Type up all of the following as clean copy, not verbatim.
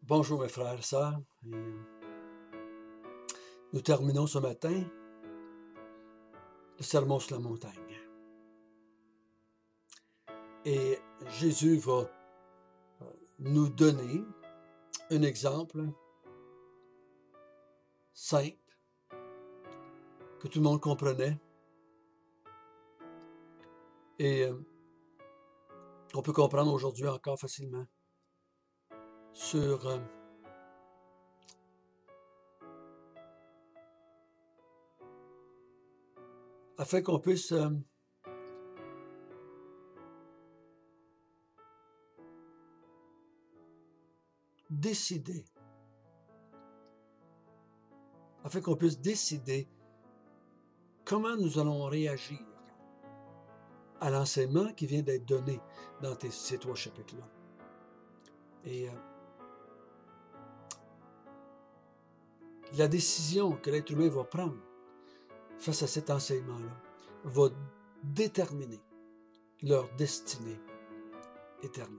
Bonjour mes frères et sœurs. Nous terminons ce matin le sermon sur la montagne. Et Jésus va nous donner un exemple simple que tout le monde comprenait et qu'on peut comprendre aujourd'hui encore facilement sur afin qu'on puisse décider comment nous allons réagir à l'enseignement qui vient d'être donné dans ces 3 chapitres-là. Et la décision que l'être humain va prendre face à cet enseignement-là va déterminer leur destinée éternelle.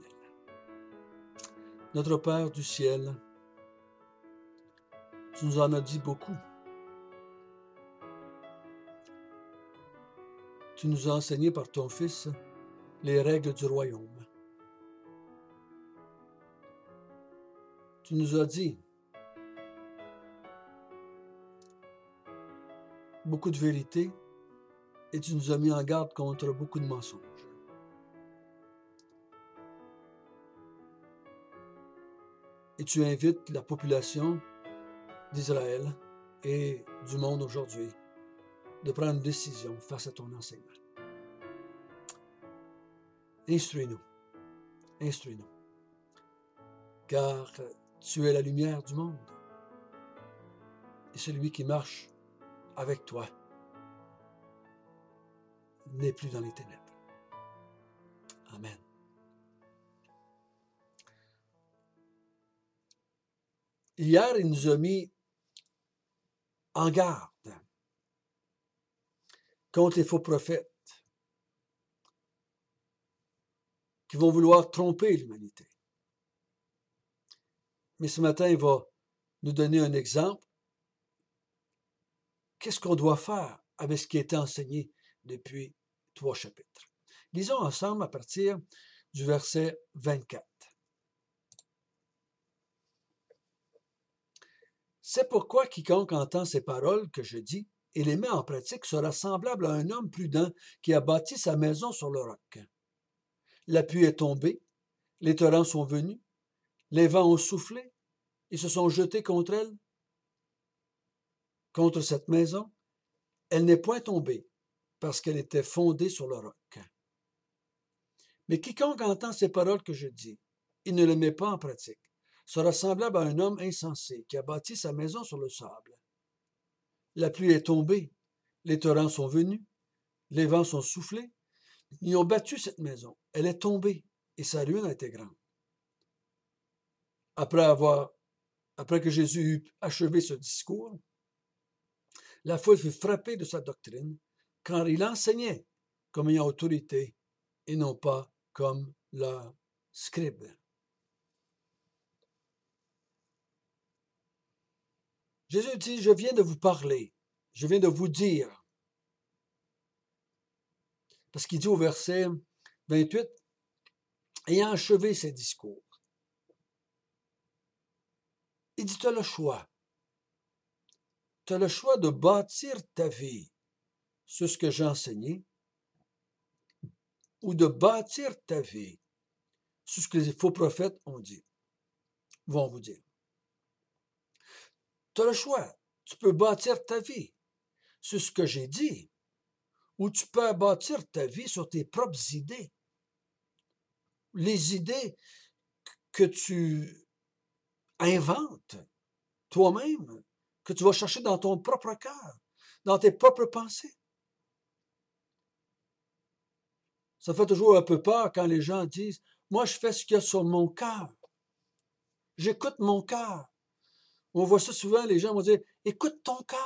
Notre Père du ciel, tu nous en as dit beaucoup. Tu nous as enseigné par ton Fils les règles du royaume. Tu nous as dit beaucoup de vérité et tu nous as mis en garde contre beaucoup de mensonges. Et tu invites la population d'Israël et du monde aujourd'hui de prendre une décision face à ton enseignement. Instruis-nous, car tu es la lumière du monde et celui qui marche avec toi n'est plus dans les ténèbres. Amen. Hier, il nous a mis en garde contre les faux prophètes qui vont vouloir tromper l'humanité. Mais ce matin, il va nous donner un exemple. Qu'est-ce qu'on doit faire avec ce qui a été enseigné depuis 3 chapitres? Lisons ensemble à partir du verset 24. C'est pourquoi quiconque entend ces paroles que je dis et les met en pratique sera semblable à un homme prudent qui a bâti sa maison sur le roc. La pluie est tombée, les torrents sont venus, les vents ont soufflé et se sont jetés contre elle. Contre cette maison, elle n'est point tombée parce qu'elle était fondée sur le roc. Mais quiconque entend ces paroles que je dis et ne les met pas en pratique sera semblable à un homme insensé qui a bâti sa maison sur le sable. La pluie est tombée, les torrents sont venus, les vents sont soufflés, ils ont battu cette maison. Elle est tombée et sa ruine a été grande. Après que Jésus eut achevé ce discours, la foule fut frappée de sa doctrine, car il enseignait comme ayant autorité et non pas comme leurs scribes. Jésus dit, je viens de vous parler, je viens de vous dire. Parce qu'il dit au verset 28, ayant achevé ses discours, il dit, tu as le choix. Tu as le choix de bâtir ta vie sur ce que j'ai enseigné ou de bâtir ta vie sur ce que les faux prophètes vont vous dire. Tu as le choix. Tu peux bâtir ta vie sur ce que j'ai dit ou tu peux bâtir ta vie sur tes propres idées. Les idées que tu inventes toi-même, que tu vas chercher dans ton propre cœur, dans tes propres pensées. Ça fait toujours un peu peur quand les gens disent « Moi, je fais ce qu'il y a sur mon cœur. J'écoute mon cœur. » On voit ça souvent, les gens vont dire « Écoute ton cœur. »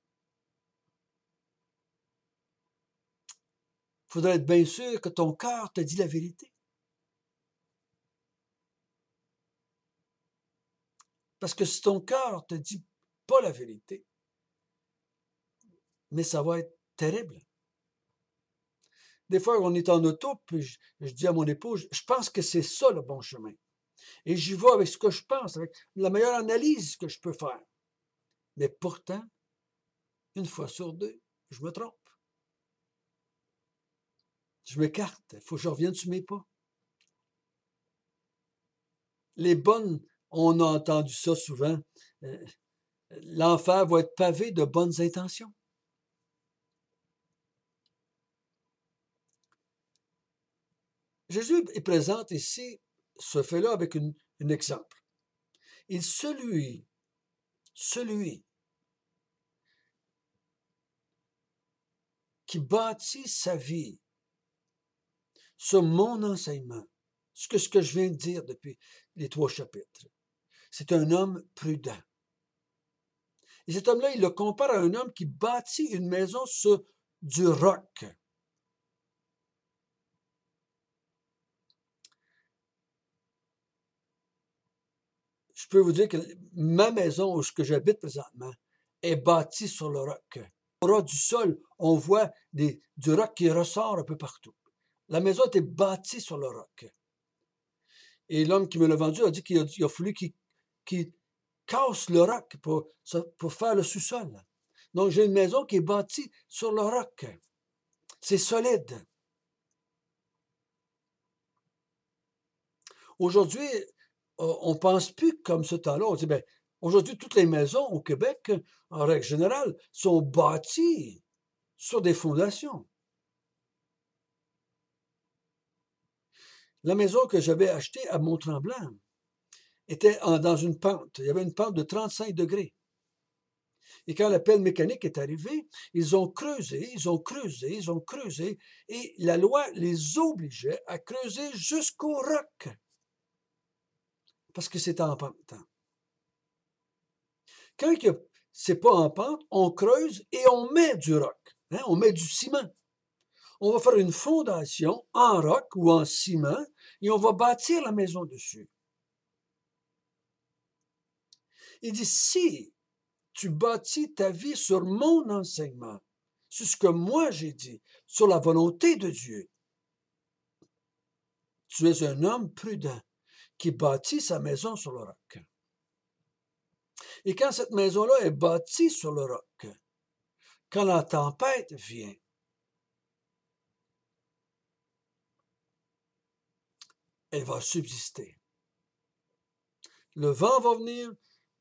Il faudrait être bien sûr que ton cœur te dit la vérité. Parce que si ton cœur te dit pas la vérité, mais ça va être terrible. Des fois, on est en auto, puis je dis à mon épouse, je pense que c'est ça le bon chemin. Et j'y vais avec ce que je pense, avec la meilleure analyse que je peux faire. Mais pourtant, une fois sur deux, je me trompe. Je m'écarte. Il faut que je revienne sur mes pas. Les bonnes, on a entendu ça souvent, l'enfer va être pavé de bonnes intentions. Jésus présente ici ce fait-là avec un exemple. Il celui qui bâtit sa vie sur mon enseignement, ce que je viens de dire depuis les 3 chapitres, c'est un homme prudent. Et cet homme-là, il le compare à un homme qui bâtit une maison sur du roc. Je peux vous dire que ma maison où j'habite présentement est bâtie sur le roc. Au ras du sol, on voit du roc qui ressort un peu partout. La maison était bâtie sur le roc. Et l'homme qui me l'a vendu a dit qu'il a fallu qu'il casse le roc pour faire le sous-sol. Donc, j'ai une maison qui est bâtie sur le roc. C'est solide. Aujourd'hui, on ne pense plus comme ce temps-là. On dit, ben, aujourd'hui, toutes les maisons au Québec, en règle générale, sont bâties sur des fondations. La maison que j'avais achetée à Mont-Tremblant était dans une pente. Il y avait une pente de 35 degrés. Et quand la pelle mécanique est arrivée, ils ont creusé, et la loi les obligeait à creuser jusqu'au roc. Parce que c'est en pente. Quand c'est pas en pente, on creuse et on met du roc. On met du ciment. On va faire une fondation en roc ou en ciment et on va bâtir la maison dessus. Il dit, si tu bâtis ta vie sur mon enseignement, sur ce que moi j'ai dit, sur la volonté de Dieu, tu es un homme prudent qui bâtit sa maison sur le roc. Et quand cette maison-là est bâtie sur le roc, quand la tempête vient, elle va subsister. Le vent va venir,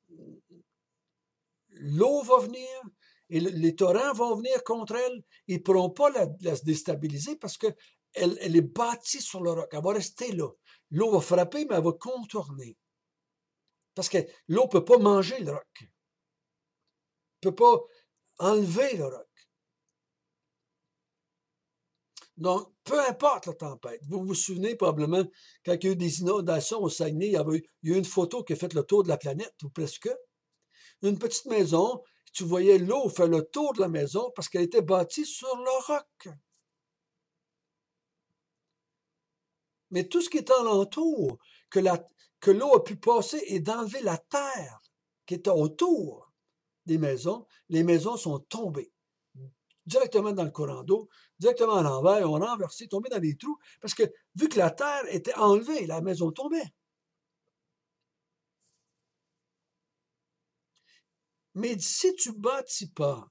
l'eau va venir, et les torrents vont venir contre elle. Ils ne pourront pas la déstabiliser parce qu'elle est bâtie sur le roc. Elle va rester là. L'eau va frapper, mais elle va contourner. Parce que l'eau ne peut pas manger le roc. Elle ne peut pas enlever le roc. Donc, peu importe la tempête. Vous vous souvenez probablement, quand il y a eu des inondations au Saguenay, il y a eu une photo qui a fait le tour de la planète, ou presque. Une petite maison, tu voyais l'eau faire le tour de la maison parce qu'elle était bâtie sur le roc. Mais tout ce qui est alentour, que l'eau a pu passer et d'enlever la terre qui était autour des maisons, les maisons sont tombées directement dans le courant d'eau, directement à l'envers, ont renversé, tombé dans des trous, parce que vu que la terre était enlevée, la maison tombait. Mais si tu ne bâtis pas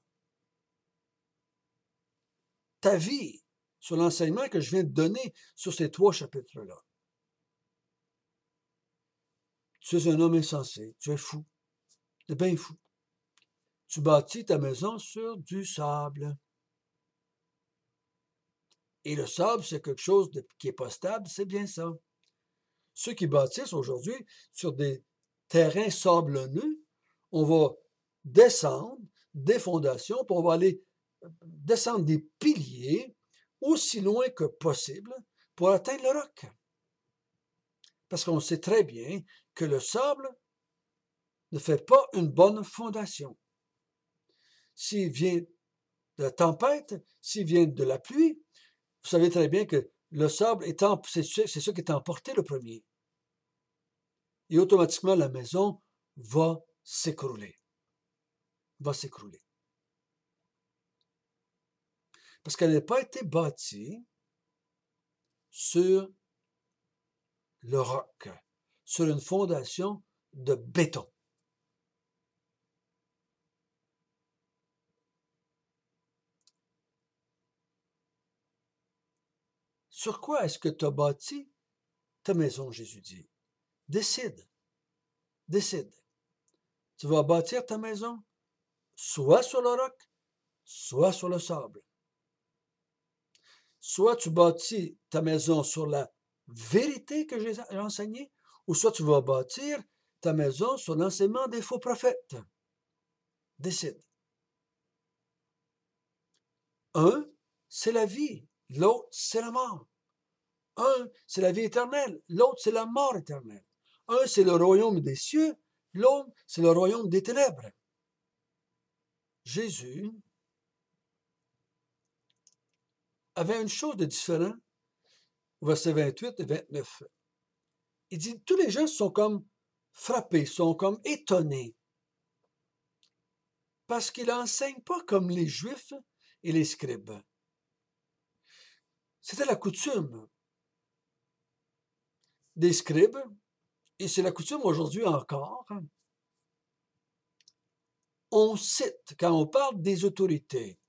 ta vie sur l'enseignement que je viens de donner sur ces 3 chapitres-là, tu es un homme insensé, tu es fou, tu es bien fou. Tu bâtis ta maison sur du sable. Et le sable, c'est quelque chose qui n'est pas stable, c'est bien ça. Ceux qui bâtissent aujourd'hui sur des terrains sablonneux, on va descendre des fondations, puis on va aller descendre des piliers aussi loin que possible pour atteindre le roc. Parce qu'on sait très bien que le sable ne fait pas une bonne fondation. S'il vient de la tempête, s'il vient de la pluie, vous savez très bien que le sable, c'est ce qui est emporté le premier. Et automatiquement, la maison va s'écrouler. Va s'écrouler. Parce qu'elle n'a pas été bâtie sur le roc, sur une fondation de béton. Sur quoi est-ce que tu as bâti ta maison, Jésus dit? Décide. Décide. Tu vas bâtir ta maison soit sur le roc, soit sur le sable. Soit tu bâtis ta maison sur la vérité que j'ai enseignée, ou soit tu vas bâtir ta maison sur l'enseignement des faux prophètes. Décide. Un, c'est la vie. L'autre, c'est la mort. Un, c'est la vie éternelle. L'autre, c'est la mort éternelle. Un, c'est le royaume des cieux. L'autre, c'est le royaume des ténèbres. Jésus avait une chose de différent, versets 28 et 29. Il dit, tous les gens sont comme frappés, sont comme étonnés, parce qu'il n'enseigne pas comme les Juifs et les scribes. C'était la coutume des scribes, et c'est la coutume aujourd'hui encore. On cite, quand on parle des autorités,